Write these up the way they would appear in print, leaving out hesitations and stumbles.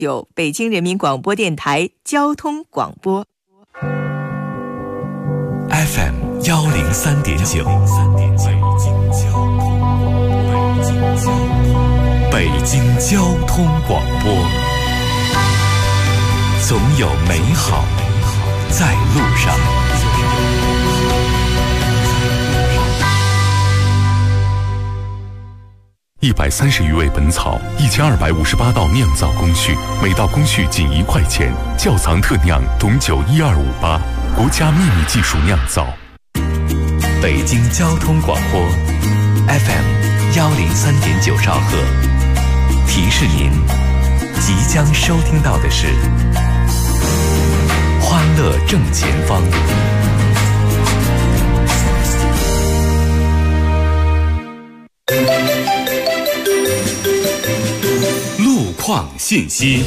有北京人民广播电台交通广播 FM 103.9，北京交通广播，总有美好在路上。130余味本草，1258道酿造工序，每道工序仅1块钱。窖藏特酿董酒12588，国家秘密技术酿造。北京交通广播 FM 103.9兆赫，提示您，即将收听到的是欢乐正前方。路况信息。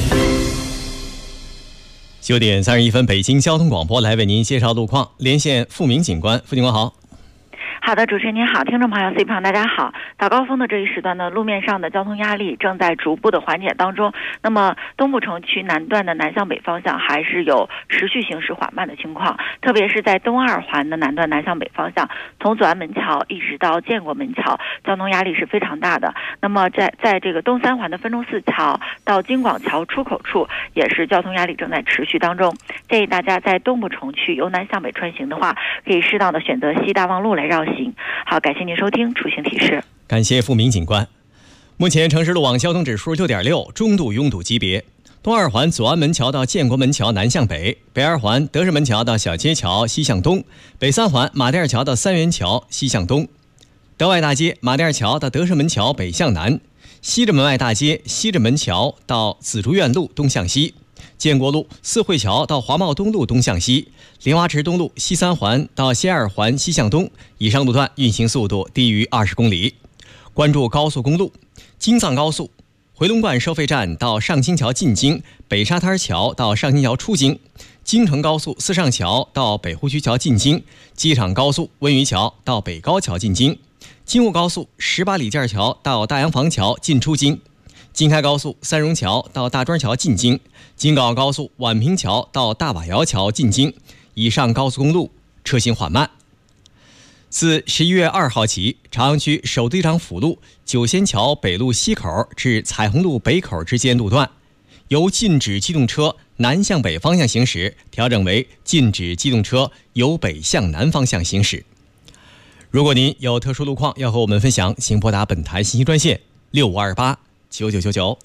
9点31分，北京交通广播来为您介绍路况，连线付明警官。付警官好。 好的，主持人您好，听众朋友 C 胖大家好。早高峰的这一时段呢，路面上的交通压力正在逐步的缓解当中。那么东部城区南段的南向北方向还是有持续行驶缓慢的情况，特别是在东二环的南段南向北方向，从左安门桥一直到建国门桥，交通压力是非常大的。那么在这个东三环的分钟寺桥到京广桥出口处，也是交通压力正在持续当中。建议大家在东部城区由南向北穿行的话，可以适当的选择西大望路来绕行。好，感谢您收听出行提示。 感谢付明警官。目前城市路网交通指数6.6，中度拥堵级别。东二环左安门桥到建国门桥南向北，北二环德胜门桥到小街桥西向东，北三环马甸桥到三元桥西向东，德外大街马甸桥到德胜门桥北向南，西直门外大街西直门桥到紫竹院路东向西，建国路四惠桥到华贸东路东向西，莲花池东路西三环到西二环西向东，以上路段运行速度低于20公里。关注高速公路，京藏高速回龙观收费站到上京桥进京，北沙滩桥到上京桥出京，京承高速四上桥到北湖区桥进京，机场高速温榆桥到北高桥进京，京沪高速18里架桥到大洋房桥进出京，京开高速三荣桥到大庄桥进京，京港澳高速宛平桥到大瓦窑桥进京，以上高速公路车行缓慢。自11月2号起，朝阳区首都机场辅路九仙桥北路西口至彩虹路北口之间路段，由禁止机动车南向北方向行驶调整为禁止机动车由北向南方向行驶。如果您有特殊路况要和我们分享，请拨打本台信息专线65289999。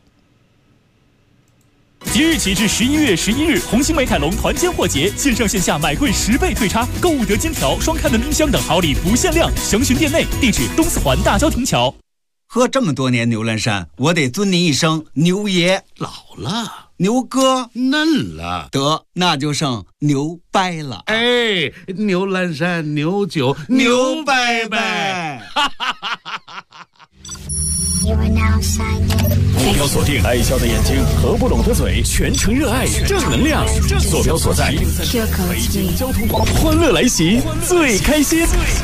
即日起至11月11日，红星美凯龙团坚货节，线上线下买贵10倍退差，购物得金条、双开门冰箱等好礼不限量，详询店内。地址东四环大交亭桥。 喝这么多年牛栏山，我得尊您一声牛爷。 老了， 牛哥嫩了， 得那就剩牛掰了。 哎，牛栏山牛酒牛掰掰。 坐标锁定爱笑的眼睛和不拢的嘴，全程热爱正能量。坐标所在北京交通广播，欢乐来袭，最开心。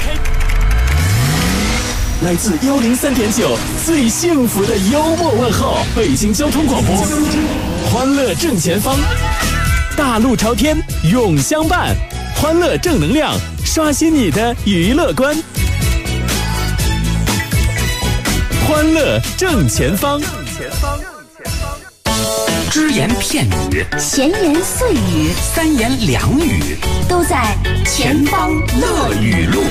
来自103.9最幸福的幽默问候，北京交通广播，欢乐正前方，大路朝天永相伴，欢乐正能量，刷新你的娱乐观。欢乐正前方， 只言片语， 闲言碎语， 三言两语， 都在前方乐语录。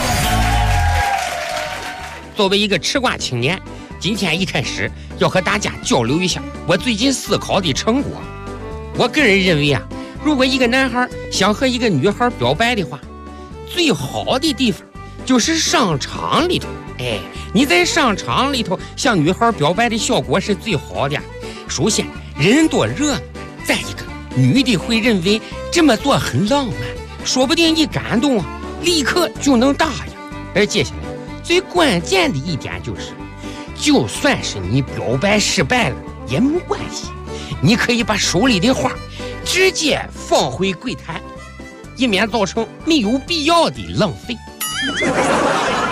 作为一个吃瓜青年，今天一开始要和大家交流一下我最近思考的成果。我个人认为啊，如果一个男孩想和一个女孩表白的话，最好的地方就是商场里头。你在商场里头向女孩表白的效果是最好的。首先人多热闹，再一个女的会认为这么做很浪漫，说不定一感动啊，立刻就能答应。而接下来最关键的一点就是，就算是你表白失败了也没关系，你可以把手里的花直接放回柜台，以免造成没有必要的浪费。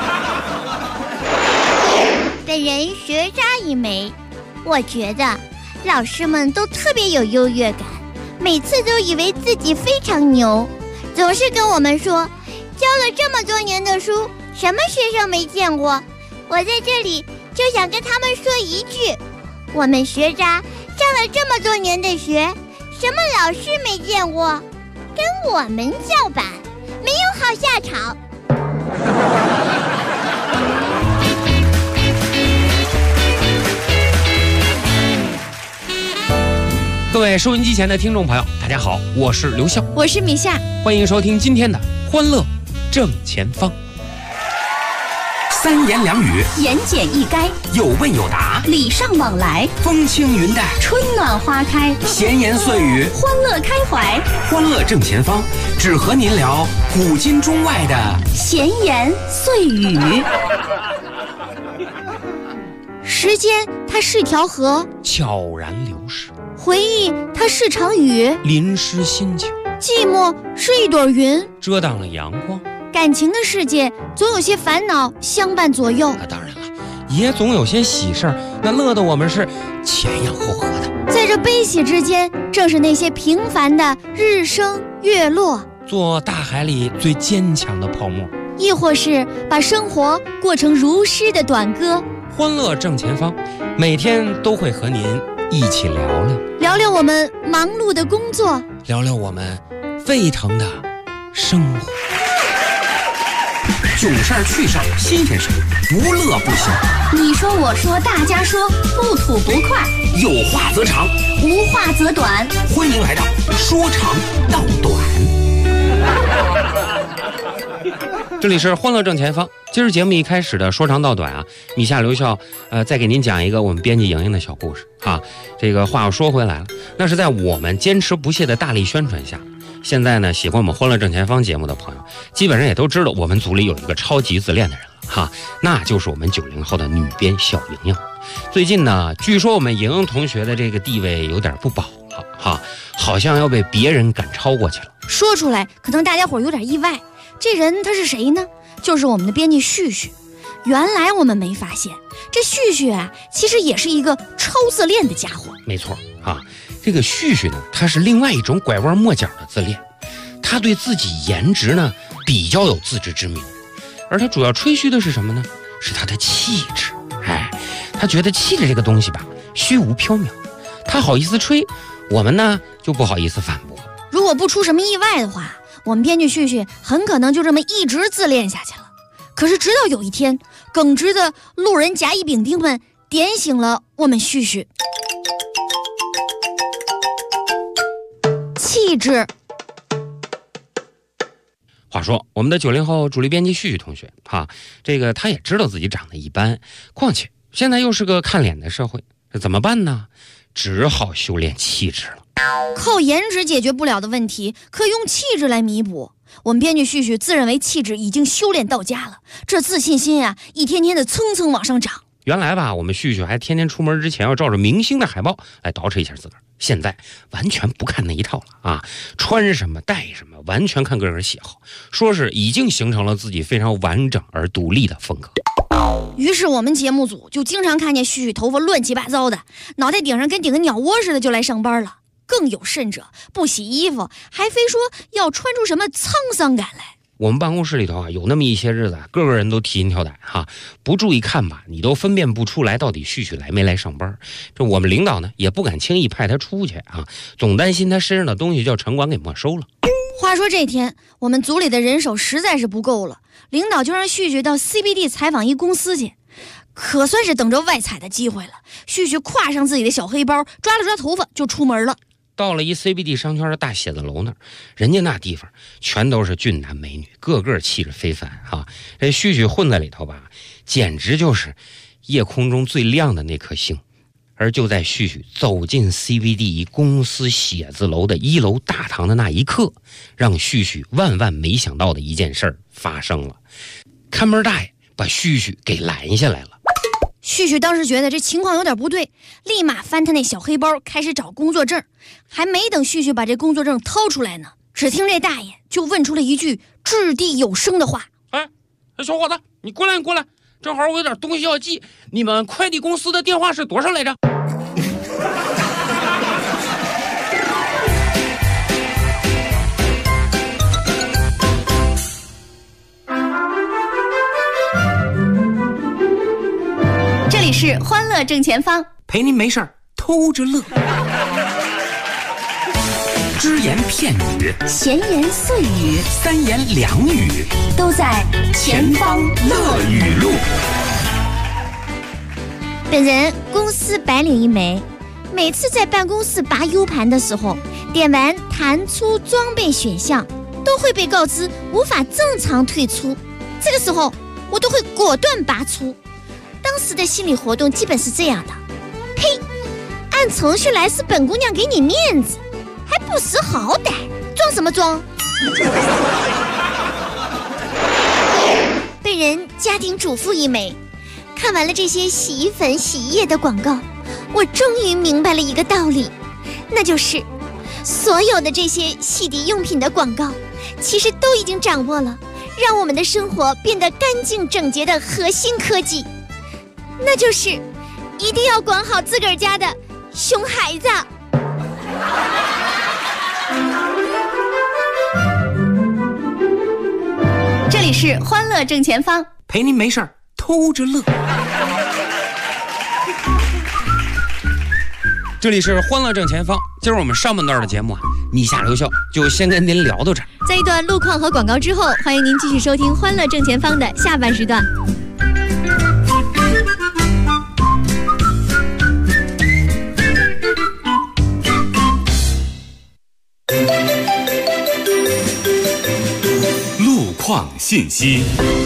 本人学渣一枚，我觉得老师们都特别有优越感，每次都以为自己非常牛，总是跟我们说，教了这么多年的书，什么学生没见过。我在这里就想跟他们说一句，我们学渣上了这么多年的学，什么老师没见过，跟我们叫板，没有好下场。 各位收音机前的听众朋友，大家好，我是刘笑， 我是米夏， 欢迎收听今天的欢乐正前方。 三言两语，言简意赅，有问有答，礼尚往来，风轻云淡，春暖花开，闲言碎语，欢乐开怀。欢乐正前方，只和您聊古今中外的闲言碎语。 时间它是条河， 悄然流逝； 回忆它是场雨， 淋湿心情； 寂寞是一朵云， 遮挡了阳光。 感情的世界总有些烦恼相伴左右， 那当然了，也总有些喜事儿，那乐得我们是前仰后合的。 在这悲喜之间，正是那些平凡的日升月落， 做大海里最坚强的泡沫， 亦或是把生活过成如诗的短歌。 欢乐正前方，每天都会和您一起聊聊我们忙碌的工作， 聊聊我们沸腾的生活。 囧事儿趣事儿新鲜事儿，不乐不行。你说我说大家说，不吐不快。有话则长，无话则短。欢迎来到说长道短。 这里是欢乐正前方。今儿节目一开始的说长道短啊，米夏刘笑再给您讲一个我们编辑莹莹的小故事啊。这个话又说回来了，那是在我们坚持不懈的大力宣传下，现在呢，喜欢我们欢乐正前方节目的朋友，基本上也都知道我们组里有一个超级自恋的人了哈，那就是我们90后的女编小莹莹。最近呢，据说我们莹莹同学的这个地位有点不保了哈，好像要被别人赶超过去了。 说出来可能大家伙有点意外，这人他是谁呢？就是我们的编辑旭旭。原来我们没发现，这旭旭啊，其实也是一个超自恋的家伙。 没错啊，这个旭旭呢，他是另外一种拐弯抹角的自恋，他对自己颜值呢比较有自知之明，而他主要吹嘘的是什么呢？是他的气质。他觉得气质这个东西吧，虚无缥缈，他好意思吹，我们呢就不好意思反驳。 如果不出什么意外的话，我们编剧旭旭很可能就这么一直自恋下去了。可是直到有一天，耿直的路人甲乙丙丁们点醒了我们旭旭。气质。 话说我们的90后主力编辑旭旭同学哈，这个他也知道自己长得一般，况且现在又是个看脸的社会，这怎么办呢？只好修炼气质了。 靠颜值解决不了的问题，可用气质来弥补。我们编剧旭旭自认为气质已经修炼到家了，这自信心啊，一天天的蹭蹭往上涨。 原来吧，我们旭旭还天天出门之前要照着明星的海报来捯饬一下自个儿，现在完全不看那一套了啊！穿什么戴什么，完全看个人喜好，说是已经形成了自己非常完整而独立的风格。 于是我们节目组就经常看见旭旭头发乱七八糟的，脑袋顶上跟顶个鸟窝似的就来上班了。更有甚者，不洗衣服，还非说要穿出什么沧桑感来。 我们办公室里头啊，有那么一些日子，个个人都提心吊胆哈，不注意看吧，你都分辨不出来到底旭旭来没来上班。这我们领导呢，也不敢轻易派他出去啊，总担心他身上的东西叫城管给没收了。 话说这天，我们组里的人手实在是不够了，领导就让旭旭到 CBD 采访一公司去，可算是等着外采的机会了。旭旭挎上自己的小黑包，抓了抓头发就出门了。 到了一 CBD 商圈的大写字楼那儿，人家那地方全都是俊男美女，个个气质非凡啊！这旭旭混在里头吧，简直就是夜空中最亮的那颗星。而就在旭旭走进 CBD 公司写字楼的1楼大堂的那一刻，让旭旭万万没想到的一件事发生了。看门大爷把旭旭给拦下来了。 旭旭当时觉得这情况有点不对，立马翻他那小黑包开始找工作证。还没等旭旭把这工作证掏出来呢，只听这大爷就问出了一句掷地有声的话： 小伙子，你过来，正好我有点东西要寄，你们快递公司的电话是多少来着？ 乐正前方，陪您没事偷着乐。只言片语，闲言碎语，三言两语，都在前方乐语录。 本人公司白领一枚，每次在办公室拔 U 盘的时候，点完弹出装备选项，都会被告知无法正常退出。这个时候，我都会果断拔出。当时的心理活动基本是这样的：嘿，按程序来是本姑娘给你面子，还不识好歹，装什么装？本人家庭主妇一枚，看完了这些洗衣粉、洗衣液的广告，我终于明白了一个道理，那就是所有的这些洗涤用品的广告，其实都已经掌握了让我们的生活变得干净整洁的核心科技，那就是一定要管好自个儿家的熊孩子。 这里是欢乐正前方，陪您没事偷着乐。 这里是欢乐正前方，今儿我们上半段的节目啊，你下留校就先跟您聊到这儿。 在一段路况和广告之后，欢迎您继续收听欢乐正前方的下半时段。 路况信息。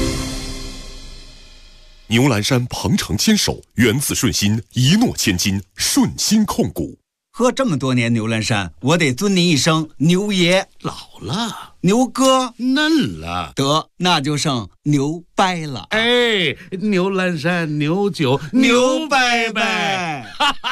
牛栏山鹏程牵手，源自顺心，一诺千金，顺心控股。 喝这么多年牛栏山，我得尊您一声牛爷。 老了， 牛哥嫩了， 得那就剩牛掰了。 哎，牛栏山牛酒牛掰掰。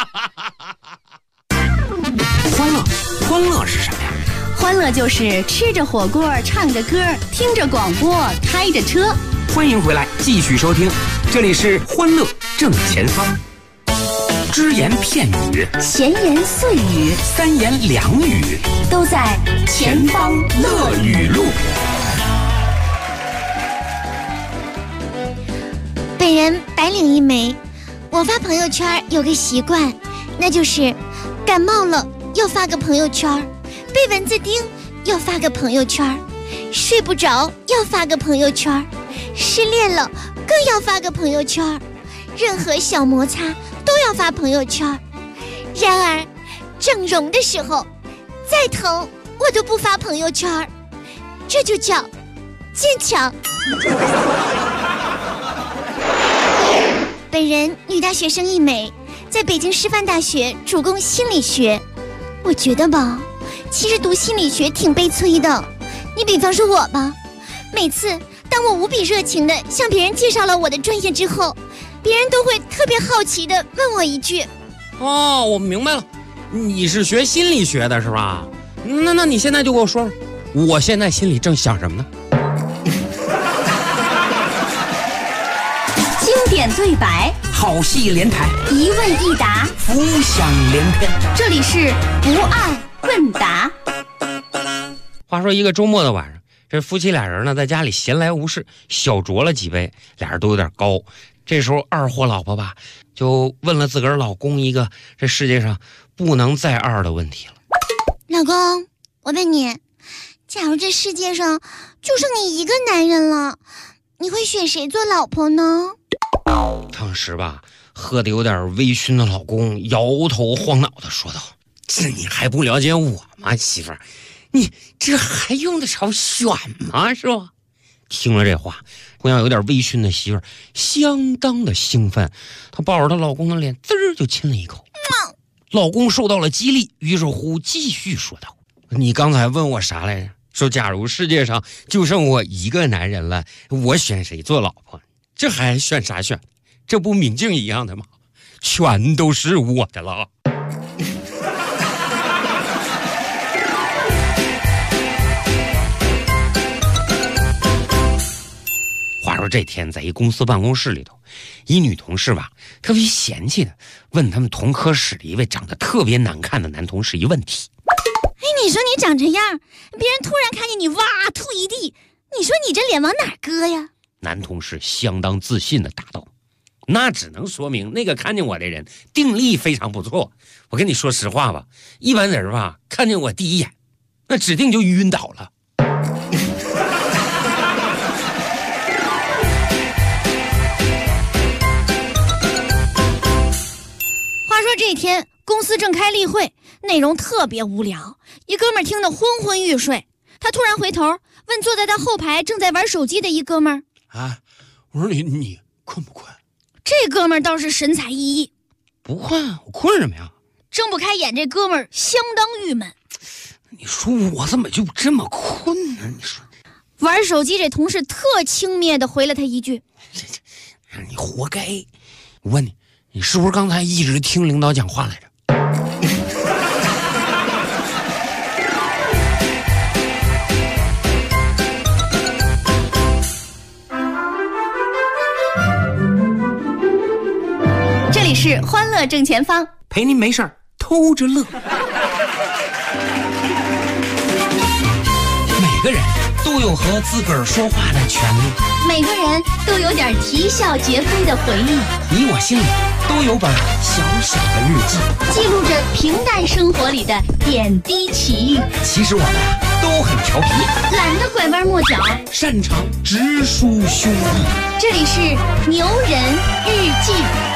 欢乐是什么呀？ 欢乐就是吃着火锅，唱着歌，听着广播，开着车。 欢迎回来，继续收听，这里是欢乐正前方。只言片语， 闲言碎语， 三言两语， 都在前方乐语录。 本人白领一枚，我发朋友圈有个习惯，那就是感冒了要发个朋友圈，被蚊子叮要发个朋友圈，睡不着要发个朋友圈，失恋了更要发个朋友圈，任何小摩擦都要发朋友圈。然而整容的时候再疼我都不发朋友圈，这就叫坚强。本人女大学生一枚，在北京师范大学主攻心理学。我觉得吧，其实读心理学挺悲催的。你比方说我吧，每次当我无比热情地向别人介绍了我的专业之后，别人都会特别好奇地问我一句： 哦，我明白了，你是学心理学的是吧？那你现在就给我说说，我现在心里正想什么呢？ 经典对白， 好戏连台， 一问一答， 浮想联翩。 这里是不二问答。 话说一个周末的晚上，这夫妻俩人呢在家里闲来无事，小酌了几杯，俩人都有点高。这时候二货老婆吧就问了自个儿老公一个这世界上不能再二的问题了。 老公，我问你，假如这世界上就剩你一个男人了，你会选谁做老婆呢？ 当时吧喝得有点微醺的老公摇头晃脑的说道：这你还不了解我吗，媳妇儿？你这还用得着选吗？是吧？听了这话，同样有点微醺的媳妇儿相当的兴奋，她抱着她老公的脸滋儿就亲了一口。老公受到了激励，于是乎继续说道：你刚才问我啥来着？说假如世界上就剩我一个男人了，我选谁做老婆？这还选啥选？这不明镜一样的吗？全都是我的了。话说这天在一公司办公室里头，一女同事吧特别嫌弃的问他们同科室的一位长得特别难看的男同事一问题： 哎，你说你长这样，别人突然看见你哇吐一地，你说你这脸往哪搁呀？ 男同事相当自信的答道： 那只能说明那个看见我的人定力非常不错。我跟你说实话吧，一般人吧看见我第一眼，那指定就晕倒了。 话说这天公司正开例会，内容特别无聊，一哥们儿听得昏昏欲睡。他突然回头问坐在他后排正在玩手机的一哥们儿： 啊，我说你困不困？ 这哥们儿倒是神采奕奕： 不困，我困什么呀？ 睁不开眼，这哥们儿相当郁闷。 你说我怎么就这么困呢？你说， 玩手机这同事特轻蔑地回了他一句： 你活该。我问你，你是不是刚才一直听领导讲话来着？ 这里是欢乐正前方， 陪您没事儿偷着乐。每个人都有和自个儿说话的权利， 每个人都有点啼笑皆非的回忆。 你我心里都有本小小的日记， 记录着平淡生活里的点滴奇遇。 其实我们都很调皮， 懒得拐弯抹角， 擅长直抒胸臆。 这里是牛人日记。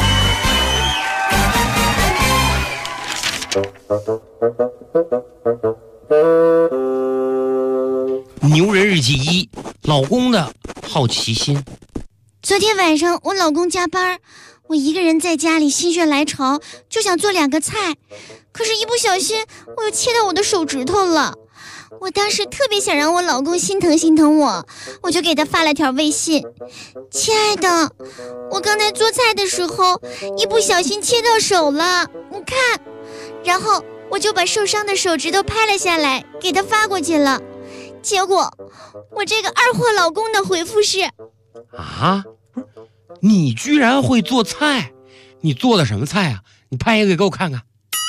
牛人日记1，老公的好奇心。 昨天晚上我老公加班，我一个人在家里心血来潮，就想做2个菜，可是一不小心我又切到我的手指头了。我当时特别想让我老公心疼心疼我，我就给他发了条微信：亲爱的，我刚才做菜的时候一不小心切到手了，你看。然后我就把受伤的手指头拍了下来，给他发过去了。结果我这个二货老公的回复是： 啊，你居然会做菜？你做的什么菜啊？你拍一个给我看看。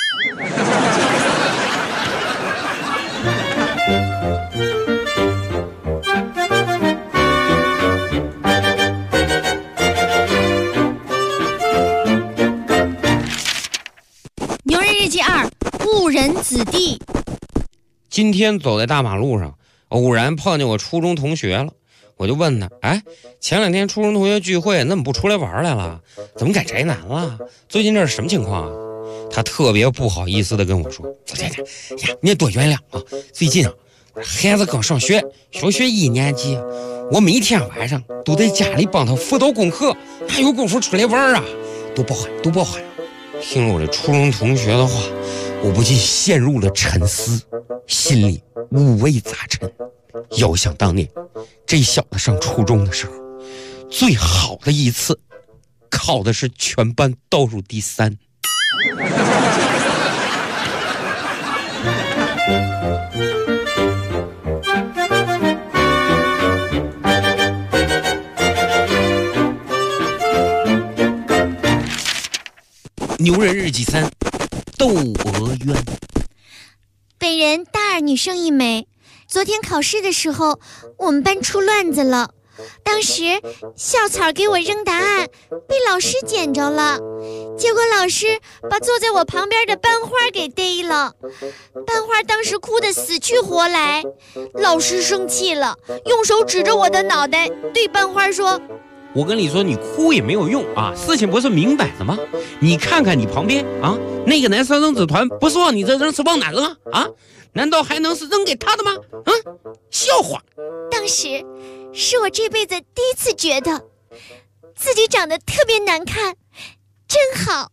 牛人日记2，误人子弟。 今天走在大马路上，偶然碰见我初中同学了，我就问他：哎，前2天初中同学聚会，那怎么不出来玩来了？怎么改宅男了？最近这是什么情况啊？他特别不好意思地跟我说：呀，你也多原谅啊！最近啊，孩子刚上学，小学1年级，我每天晚上都在家里帮他辅导功课，哪有功夫出来玩啊？多包涵。听了我这初中同学的话，我不禁陷入了沉思，心里五味杂陈。遥想当年，这小子上初中的时候，最好的一次考的是全班倒数第3。牛人日记3，窦娥冤。 本人大2女生一枚。昨天考试的时候，我们班出乱子了。当时校草给我扔答案，被老师捡着了。结果老师把坐在我旁边的班花给逮了。班花当时哭得死去活来。老师生气了，用手指着我的脑袋，对班花说： 我跟你说，你哭也没有用啊！事情不是明摆的吗？你看看你旁边啊，那个男生扔纸团，不是往你这扔是往哪扔啊？啊？难道还能是扔给他的吗？啊，笑话！ 当时是我这辈子第一次觉得自己长得特别难看，真好。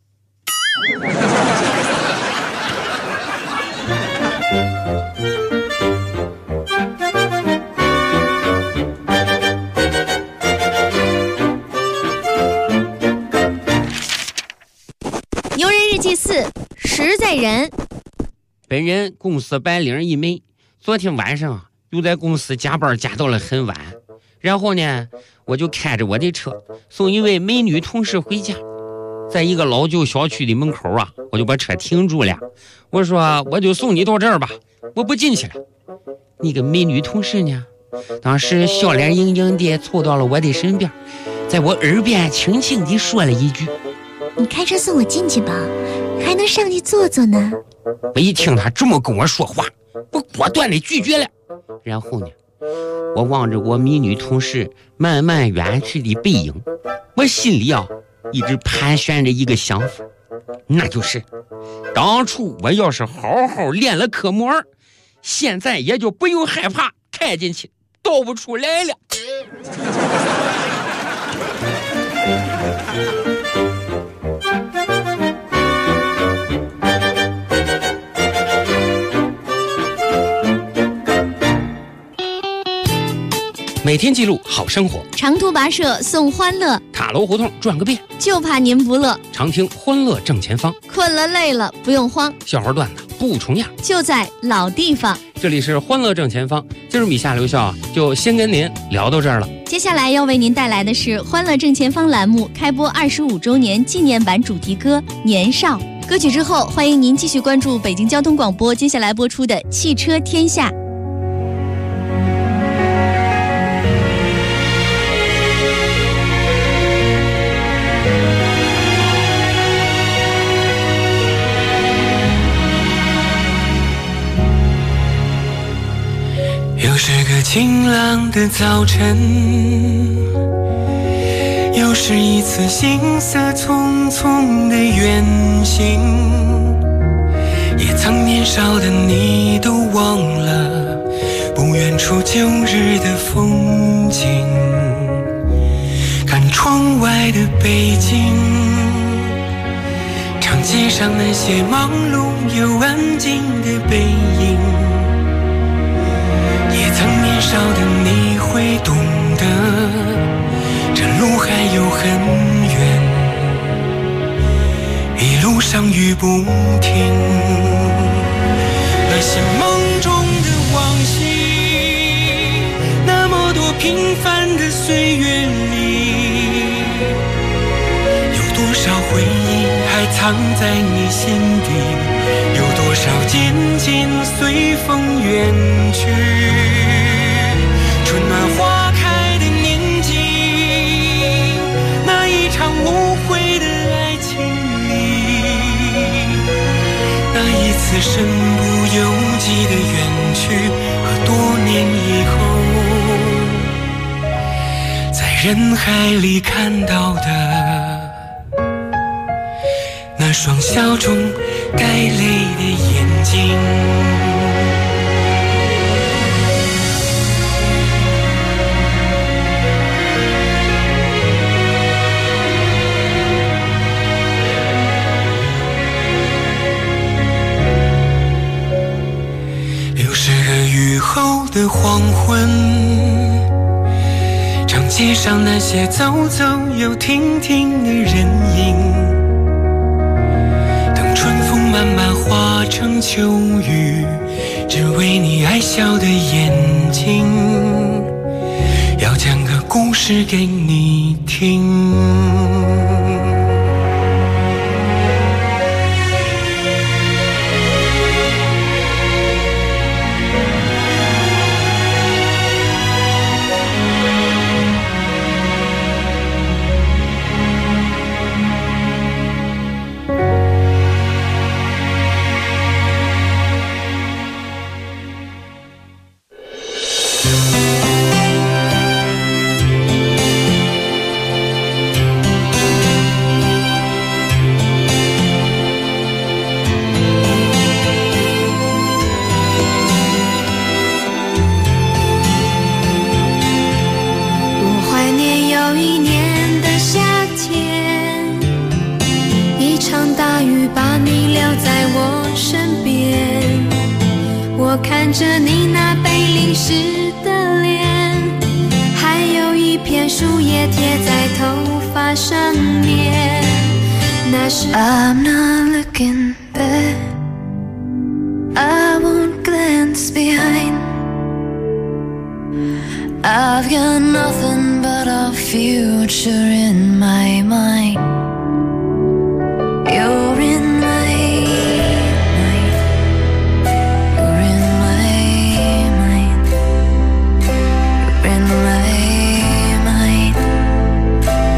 牛人日记4，实在人。 本人公司白领一枚，昨天晚上又在公司加班加到了很晚，然后呢，我就开着我的车送一位美女同事回家，在一个老旧小区的门口啊，我就把车停住了。我说我就送你到这儿吧，我不进去了。那个美女同事呢，当时笑脸盈盈的凑到了我的身边， 在我耳边轻轻地说了一句：“ 你开车送我进去吧，还能上去坐坐呢。” 我一听他这么跟我说话，我果断地拒绝了。然后呢，我望着我美女同事慢慢远去的背影，我心里一直盘旋着一个想法，那就是当初我要是好好练了科目2，现在也就不用害怕开进去倒不出来了。每天记录好生活， 长途跋涉送欢乐， 塔楼胡同转个遍， 就怕您不乐。 常听欢乐正前方， 困了累了不用慌， 笑话段子不重样， 就在老地方。 这里是欢乐正前方，今儿米夏刘笑就先跟您聊到这儿了。 接下来要为您带来的是欢乐正前方栏目开播25周年纪念版主题歌《年少》。歌曲之后，欢迎您继续关注北京交通广播接下来播出的《汽车天下》。 又是个晴朗的早晨，又是一次行色匆匆的远行，也曾年少的你都忘了不远处旧日的风景。看窗外的北京，长街上那些忙碌又安静的背影，也曾年少的你会懂得，这路还有很远，一路上雨不停。那些梦中的往昔，那么多平凡的岁月里，有多少回忆还藏在你心底，有多少渐渐随风远去。春暖花开的年纪，那一场无悔的爱情里，那一次身不由己的远去，和多年以后在人海里看到的那双笑中带泪的眼睛。雨后的黄昏，长街上那些走走又停停的人影，等春风慢慢化成秋雨，只为你爱笑的眼睛，要讲个故事给你听。 看着你那被淋湿的脸，还有一片树叶贴在头发上面，那是 I'm not looking back, I won't glance behind, I've got nothing but our future in my mind. You're in my mind, you're in my mind, you're in my mind.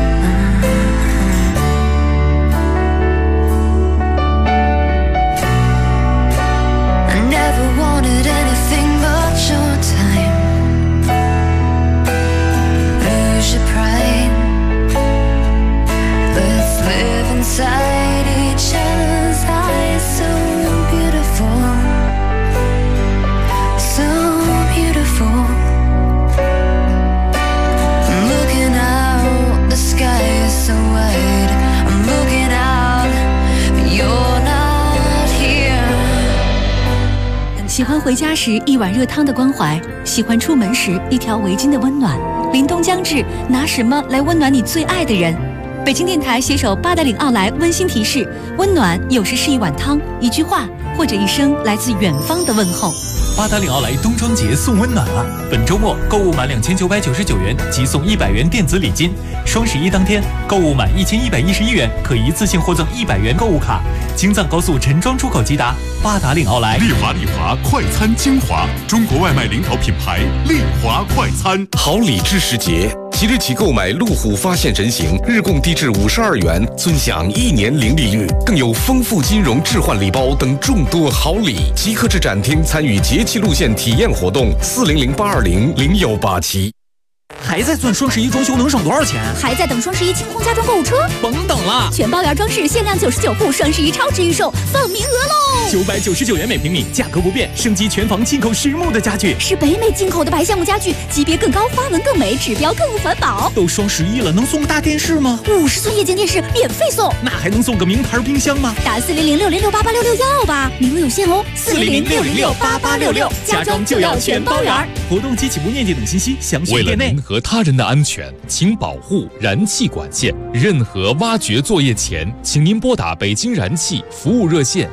喜欢回家时一碗热汤的关怀，喜欢出门时一条围巾的温暖。凛冬将至，拿什么来温暖你最爱的人？北京电台携手八达岭奥莱温馨提示：温暖有时是一碗汤、一句话，或者一声来自远方的问候。 八达岭奥莱冬装节送温暖啊！本周末购物满2999元即送100元电子礼金。双11当天购物满1111元可一次性获赠100元购物卡。京藏高速陈庄出口即达。八达岭奥莱， 丽华快餐精华，中国外卖领导品牌丽华快餐。 好礼智时节，即日起购买路虎发现人形，日供低至52元，尊享1年零利率，更有丰富金融置换礼包等众多好礼。即刻至展厅参与节气路线体验活动，400-820-0187。 还在算双11装修能省多少钱？ 还在等双11清空家装购物车？ 甭等了， 全包圆装饰限量99户，双11超值预售，放名额喽 ！999元每平米，价格不变，升级全房进口实木的家具， 是北美进口的白橡木家具，级别更高，花纹更美，指标更环保。 都双11了，能送个大电视吗 ？50寸液晶电视免费送， 那还能送个名牌冰箱吗？ 打400-606-8866要吧，名额有限哦！400-606-8866，家装就要全包圆。 活动及起步面积等信息详询店内。 为了您和他人的安全，请保护燃气管线。任何挖掘作业前，请您拨打北京燃气服务热线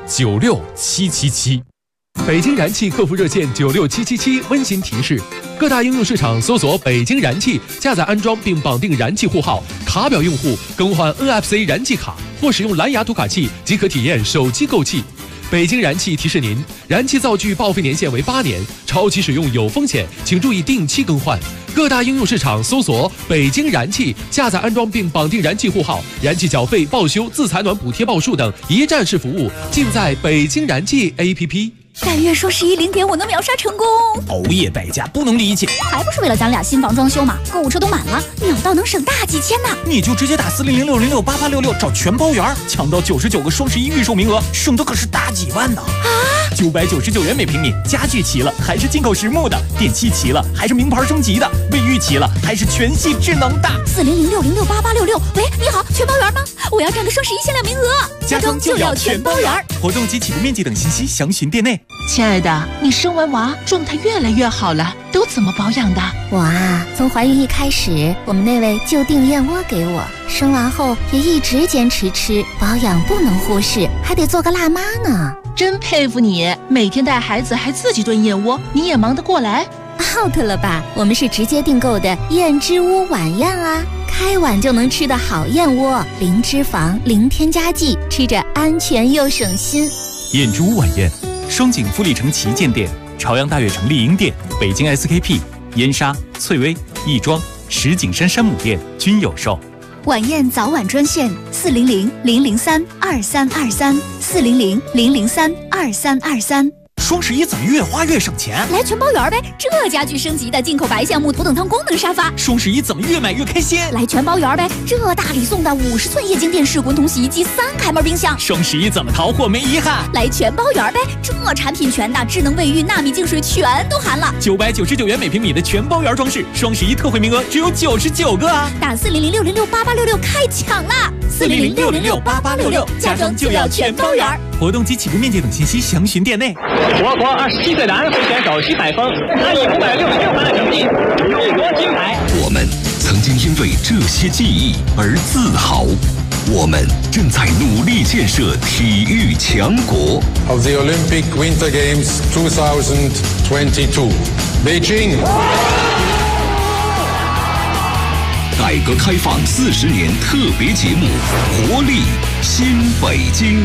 96777。 北京燃气客服热线96777温馨提示：各大应用市场搜索北京燃气，下载安装并绑定燃气户号，卡表用户更换 NFC 燃气卡或使用蓝牙读卡器即可体验手机购气。北京燃气提示您，燃气灶具报废年限为8年，超期使用有风险，请注意定期更换。各大应用市场搜索北京燃气，下载安装并绑定燃气户号，燃气缴费、报修、自采暖补贴报数等一站式服务尽在北京燃气 APP。 但愿双110点我能秒杀成功。 熬夜败家不能理解， 还不是为了咱俩新房装修嘛？购物车都满了，秒到能省大几千呢。 你就直接打400-606-8866找全包圆，抢到99个双11预售名额，省的可是大几万呢！ 啊 ！999元每平米，家具齐了还是进口实木的，电器齐了还是名牌升级的，卫浴齐了还是全系智能的。 400-606-8866，喂，你好，全包圆吗？我要占个双11限量名额， 家装就要全包圆。活动及起步面积等信息详询店内。 亲爱的，你生完娃状态越来越好了，都怎么保养的？ 我啊，从怀孕一开始，我们那位就订燕窝给我，生完后也一直坚持吃，保养不能忽视，还得做个辣妈呢。 真佩服你，每天带孩子还自己炖燕窝，你也忙得过来 ？out 了吧？我们是直接订购的燕之屋晚宴啊，开碗就能吃的好燕窝，零脂肪、零添加剂，吃着安全又省心。 燕之屋晚宴，双井富力城旗舰店、朝阳大悦城丽婴店、北京 SKP、燕莎、翠微、亦庄、石景山山姆店均有售。 晚宴早晚专线400-003-2323，400-003-2323。 双11怎么越花越省钱？ 来全包圆呗！这家具升级的进口白橡木头等舱功能沙发。 双11怎么越买越开心？ 来全包圆呗！这大礼送的50寸液晶电视、滚筒洗衣机、3开门冰箱。 双11怎么淘货没遗憾？ 来全包圆呗！这产品全的，智能卫浴、纳米净水全都含了。 999元每平米的全包圆装饰，双11特惠名额只有99个啊！ 打400-606-8866开抢啦！400-606-8866，家装就要全包圆。 活动及起步面积等信息详询店内。 我国27岁的安徽选手徐海峰，他以566分的成绩勇夺金牌。 我们曾经因为这些记忆而自豪，我们正在努力建设体育强国。 Of the Olympic Winter Games 2022, Beijing。 改革开放40年特别节目《活力新北京》。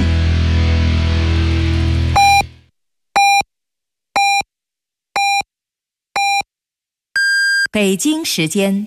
北京时间